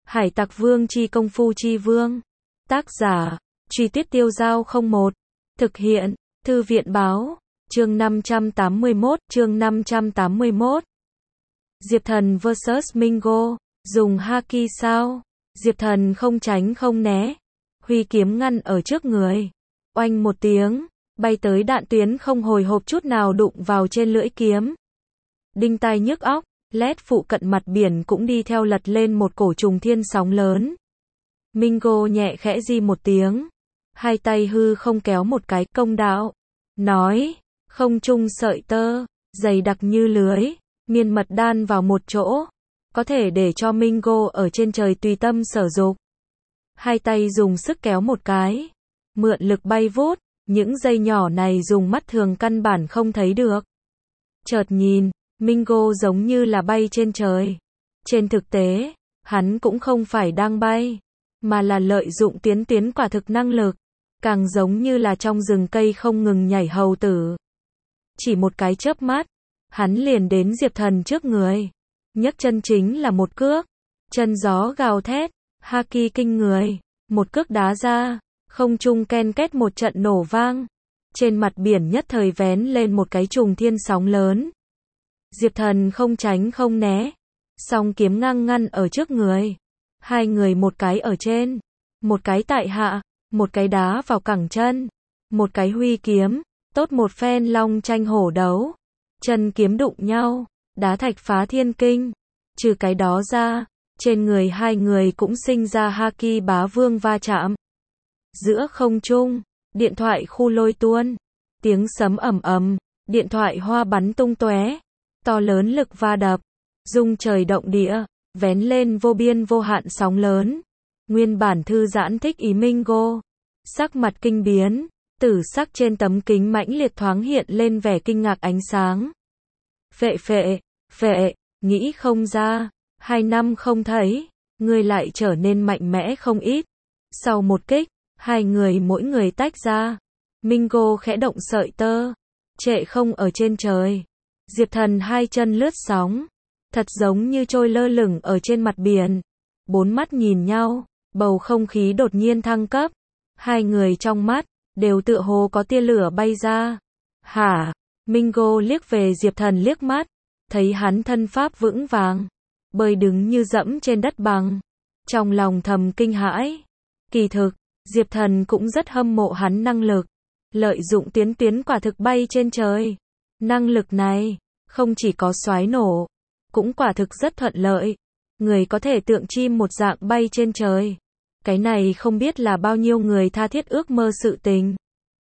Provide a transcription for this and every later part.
Hải Tặc Vương chi công phu chi vương. Tác giả, Truy Tuyết Tiêu Dao 01. Thực hiện, Thư viện Báo. Chương 581. Diệp Thần vs Mingo. Dùng haki sao? Diệp Thần không tránh không né. Huy kiếm ngăn ở trước người. Oanh một tiếng, bay tới đạn tuyến không hồi hộp chút nào đụng vào trên lưỡi kiếm. Đinh tai nhức óc, led phụ cận mặt biển cũng đi theo lật lên một cổ trùng thiên sóng lớn. Mingo nhẹ khẽ di một tiếng. Hai tay hư không kéo một cái công đạo. Nói, không trung sợi tơ, dày đặc như lưới, miên mật đan vào một chỗ. Có thể để cho Mingo ở trên trời tùy tâm sở dục. Hai tay dùng sức kéo một cái. Mượn lực bay vút, những dây nhỏ này dùng mắt thường căn bản không thấy được. Chợt nhìn, Mingo giống như là bay trên trời. Trên thực tế, hắn cũng không phải đang bay, mà là lợi dụng tiến quả thực năng lực. Càng giống như là trong rừng cây không ngừng nhảy hầu tử. Chỉ một cái chớp mắt, hắn liền đến Diệp Thần trước người. Nhấc chân chính là một cước. Chân gió gào thét, haki kinh người. Một cước đá ra, không trung ken két một trận nổ vang. Trên mặt biển nhất thời vén lên một cái trùng thiên sóng lớn. Diệp Thần không tránh không né. Song kiếm ngang ngăn ở trước người. Hai người một cái ở trên, một cái tại hạ, một cái đá vào cẳng chân. Một cái huy kiếm, tốt một phen long tranh hổ đấu. Chân kiếm đụng nhau, đá thạch phá thiên kinh. Trừ cái đó ra, trên người hai người cũng sinh ra haki bá vương va chạm. Giữa không trung, điện thoại khu lôi tuôn. Tiếng sấm ầm ầm, điện thoại hoa bắn tung tóe. To lớn lực va đập, rung trời động địa, vén lên vô biên vô hạn sóng lớn. Nguyên bản thư giãn thích ý Mingo, sắc mặt kinh biến, tử sắc trên tấm kính mãnh liệt thoáng hiện lên vẻ kinh ngạc ánh sáng. Phệ, nghĩ không ra, 2 năm không thấy, ngươi lại trở nên mạnh mẽ không ít. Sau một kích, hai người mỗi người tách ra. Mingo khẽ động sợi tơ, trệ không ở trên trời. Diệp Thần hai chân lướt sóng, thật giống như trôi lơ lửng ở trên mặt biển. Bốn mắt nhìn nhau, bầu không khí đột nhiên thăng cấp. Hai người trong mắt, đều tựa hồ có tia lửa bay ra. Hả? Mingo liếc về Diệp Thần liếc mắt, thấy hắn thân pháp vững vàng, bơi đứng như dẫm trên đất bằng. Trong lòng thầm kinh hãi. Kỳ thực, Diệp Thần cũng rất hâm mộ hắn năng lực. Lợi dụng tiến quả thực bay trên trời. Năng lực này, không chỉ có xoái nổ, cũng quả thực rất thuận lợi. Người có thể tượng chim một dạng bay trên trời. Cái này không biết là bao nhiêu người tha thiết ước mơ sự tình.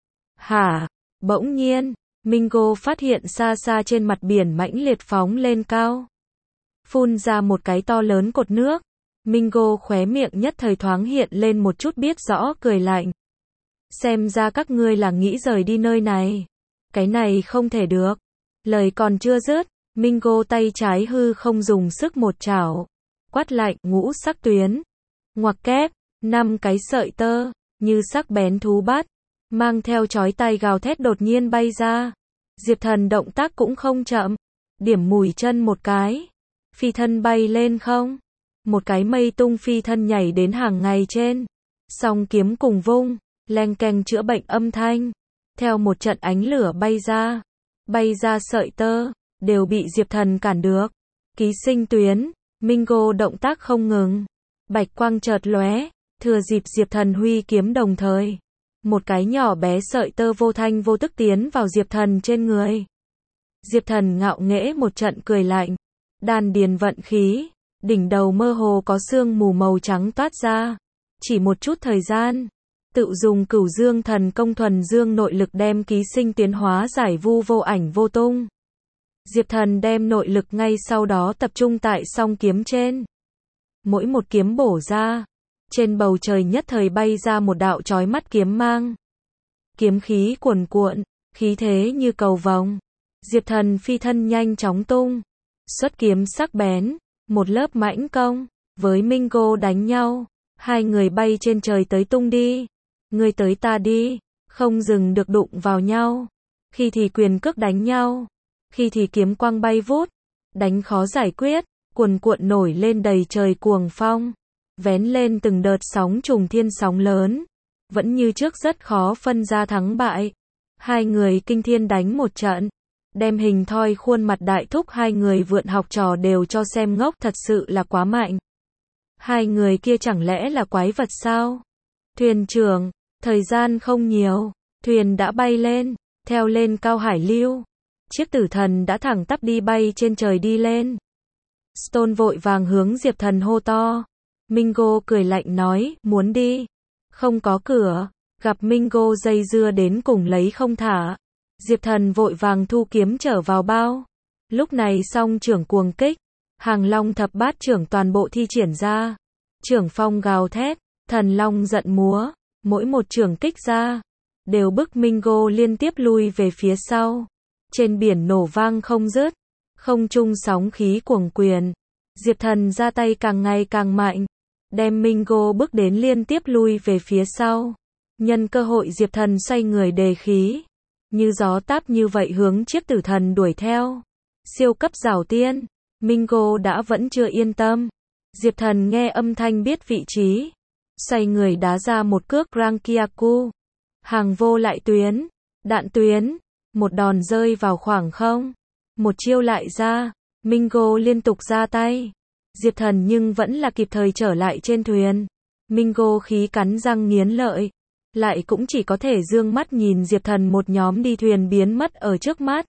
Hả? Bỗng nhiên, Mingo phát hiện xa xa trên mặt biển mãnh liệt phóng lên cao. Phun ra một cái to lớn cột nước. Mingo khóe miệng nhất thời thoáng hiện lên một chút biết rõ cười lạnh. Xem ra các ngươi là nghĩ rời đi nơi này. Cái này không thể được. Lời còn chưa dứt, Mingo tay trái hư không dùng sức một chảo. Quát lạnh, ngũ sắc tuyến. Ngoặc kép, 5 cái sợi tơ, như sắc bén thú bắt, mang theo chói tai gào thét đột nhiên bay ra. Diệp Thần động tác cũng không chậm. Điểm mùi chân một cái. Phi thân bay lên không. Một cái mây tung phi thân nhảy đến hàng ngày trên. Song kiếm cùng vung, leng keng chữa bệnh âm thanh. Theo một trận ánh lửa bay ra sợi tơ, đều bị Diệp Thần cản được. Ký sinh tuyến, Mingo động tác không ngừng. Bạch quang chợt lóe, thừa dịp Diệp Thần huy kiếm đồng thời. Một cái nhỏ bé sợi tơ vô thanh vô tức tiến vào Diệp Thần trên người. Diệp Thần ngạo nghễ một trận cười lạnh. Đan điền vận khí, đỉnh đầu mơ hồ có sương mù màu trắng toát ra. Chỉ một chút thời gian, tự dùng Cửu Dương Thần Công thuần dương nội lực đem ký sinh tiến hóa giải vu vô ảnh vô tung. Diệp Thần đem nội lực ngay sau đó tập trung tại song kiếm trên. Mỗi một kiếm bổ ra, trên bầu trời nhất thời bay ra một đạo chói mắt kiếm mang. Kiếm khí cuồn cuộn, khí thế như cầu vồng. Diệp Thần phi thân nhanh chóng tung, xuất kiếm sắc bén, một lớp mãnh công, với Mingo đánh nhau. Hai người bay trên trời tới tung đi. Ngươi tới ta đi, không dừng được đụng vào nhau. Khi thì quyền cước đánh nhau, khi thì kiếm quang bay vút, đánh khó giải quyết, cuồn cuộn nổi lên đầy trời cuồng phong. vén lên từng đợt sóng trùng thiên sóng lớn. Vẫn như trước rất khó phân ra thắng bại. Hai người kinh thiên đánh một trận. Đem hình thoi khuôn mặt đại thúc hai người vượn học trò đều cho xem ngốc, thật sự là quá mạnh. Hai người kia chẳng lẽ là quái vật sao? Thuyền trưởng, thời gian không nhiều, thuyền đã bay lên, theo lên cao hải lưu. Chiếc tử thần đã thẳng tắp đi bay trên trời đi lên. Stone vội vàng hướng Diệp Thần hô to. Mingo cười lạnh nói, muốn đi. Không có cửa, gặp Mingo dây dưa đến cùng lấy không thả. Diệp Thần vội vàng thu kiếm trở vào bao. Lúc này song trưởng cuồng kích, Hàng Long thập bát trưởng toàn bộ thi triển ra. Trưởng phong gào thét, thần long giận múa, mỗi một trưởng kích ra, đều bức Mingo liên tiếp lui về phía sau. Trên biển nổ vang không dứt, không trung sóng khí cuồng quyền. Diệp Thần ra tay càng ngày càng mạnh, đem Mingo bước đến liên tiếp lui về phía sau. Nhân cơ hội Diệp Thần xoay người đề khí, như gió táp như vậy hướng chiếc tử thần đuổi theo. Siêu cấp giảo tiên, Mingo đã vẫn chưa yên tâm. Diệp Thần nghe âm thanh biết vị trí, xoay người đá ra một cước Rankiaku. Hàng vô lại tuyến, đạn tuyến, một đòn rơi vào khoảng không. Một chiêu lại ra, Mingo liên tục ra tay. Diệp Thần nhưng vẫn là kịp thời trở lại trên thuyền. Mingo khí cắn răng nghiến lợi, lại cũng chỉ có thể dương mắt nhìn Diệp Thần một nhóm đi thuyền biến mất ở trước mắt.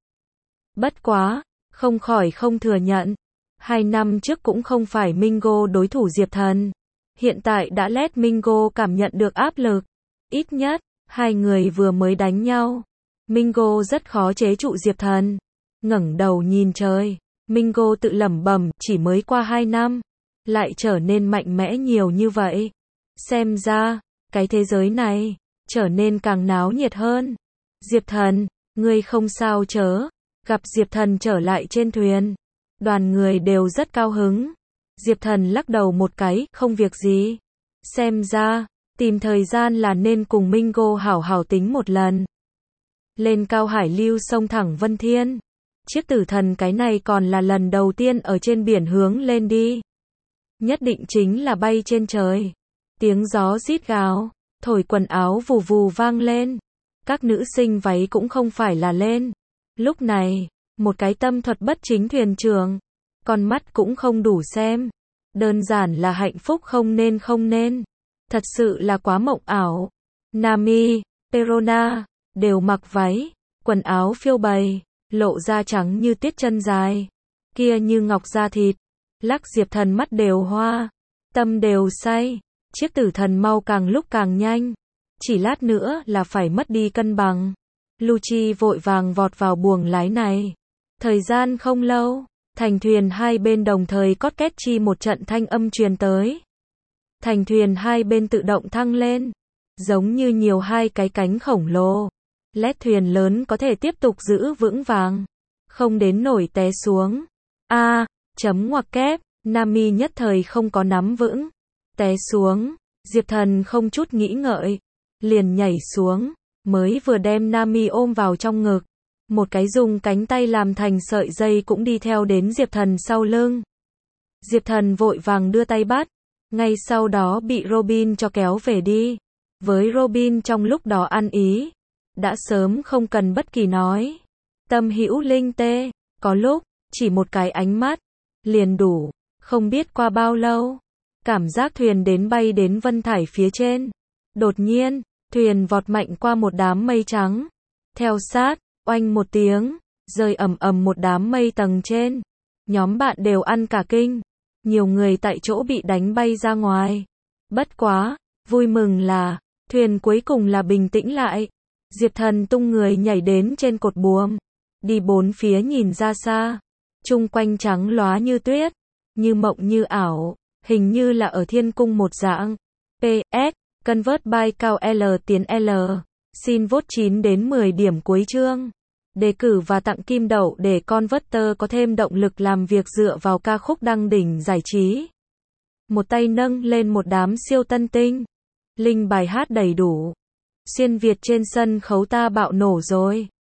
Bất quá, không khỏi không thừa nhận. 2 năm trước cũng không phải Mingo đối thủ Diệp Thần. Hiện tại đã let Mingo cảm nhận được áp lực. Ít nhất, hai người vừa mới đánh nhau. Mingo rất khó chế trụ Diệp Thần. Ngẩng đầu nhìn trời, Mingo tự lẩm bẩm, chỉ mới qua 2 năm, lại trở nên mạnh mẽ nhiều như vậy. Xem ra, cái thế giới này, trở nên càng náo nhiệt hơn. Diệp Thần, ngươi không sao chớ? Gặp Diệp Thần trở lại trên thuyền, đoàn người đều rất cao hứng. Diệp Thần lắc đầu một cái, không việc gì. Xem ra, tìm thời gian là nên cùng Mingo hảo hảo tính một lần. Lên cao hải lưu sông thẳng Vân Thiên. Chiếc tử thần cái này còn là lần đầu tiên ở trên biển hướng lên đi. Nhất định chính là bay trên trời. Tiếng gió rít gào, thổi quần áo vù vù vang lên. Các nữ sinh váy cũng không phải là lên. Lúc này, một cái tâm thuật bất chính thuyền trưởng, con mắt cũng không đủ xem. Đơn giản là hạnh phúc không nên. Thật sự là quá mộng ảo. Nami, Perona, đều mặc váy, quần áo phiêu bày, lộ da trắng như tuyết chân dài. Kia như ngọc da thịt. Lắc Diệp Thần mắt đều hoa, tâm đều say. Chiếc tử thần mau càng lúc càng nhanh. Chỉ lát nữa là phải mất đi cân bằng. Lucci vội vàng vọt vào buồng lái này. Thời gian không lâu, thành thuyền hai bên đồng thời cót két chi một trận thanh âm truyền tới. Thành thuyền hai bên tự động thăng lên, giống như nhiều hai cái cánh khổng lồ. Lét thuyền lớn có thể tiếp tục giữ vững vàng, không đến nổi té xuống. Chấm ngoặc kép, Nami nhất thời không có nắm vững, té xuống. Diệp Thần không chút nghĩ ngợi, liền nhảy xuống, mới vừa đem Nami ôm vào trong ngực. Một cái dùng cánh tay làm thành sợi dây cũng đi theo đến Diệp Thần sau lưng. Diệp Thần vội vàng đưa tay bắt, ngay sau đó bị Robin cho kéo về đi. Với Robin trong lúc đó ăn ý, đã sớm không cần bất kỳ nói. Tâm hữu linh tê, có lúc, chỉ một cái ánh mắt, liền đủ. Không biết qua bao lâu, cảm giác thuyền đến bay đến vân thải phía trên. Đột nhiên, thuyền vọt mạnh qua một đám mây trắng. Theo sát, oanh một tiếng, rơi ầm ầm một đám mây tầng trên. Nhóm bạn đều ăn cả kinh. Nhiều người tại chỗ bị đánh bay ra ngoài. Bất quá, vui mừng là, thuyền cuối cùng là bình tĩnh lại. Diệp Thần tung người nhảy đến trên cột buồm, đi bốn phía nhìn ra xa. Chung quanh trắng lóa như tuyết, như mộng như ảo, hình như là ở thiên cung một dạng. PS, convert by cao L tiến L. Xin vote 9 đến 10 điểm cuối chương. Đề cử và tặng kim đậu để Converter có thêm động lực làm việc dựa vào ca khúc đăng đỉnh giải trí. Một tay nâng lên một đám siêu tân tinh. Link bài hát đầy đủ. Xuyên Việt trên sân khấu ta bạo nổ rồi.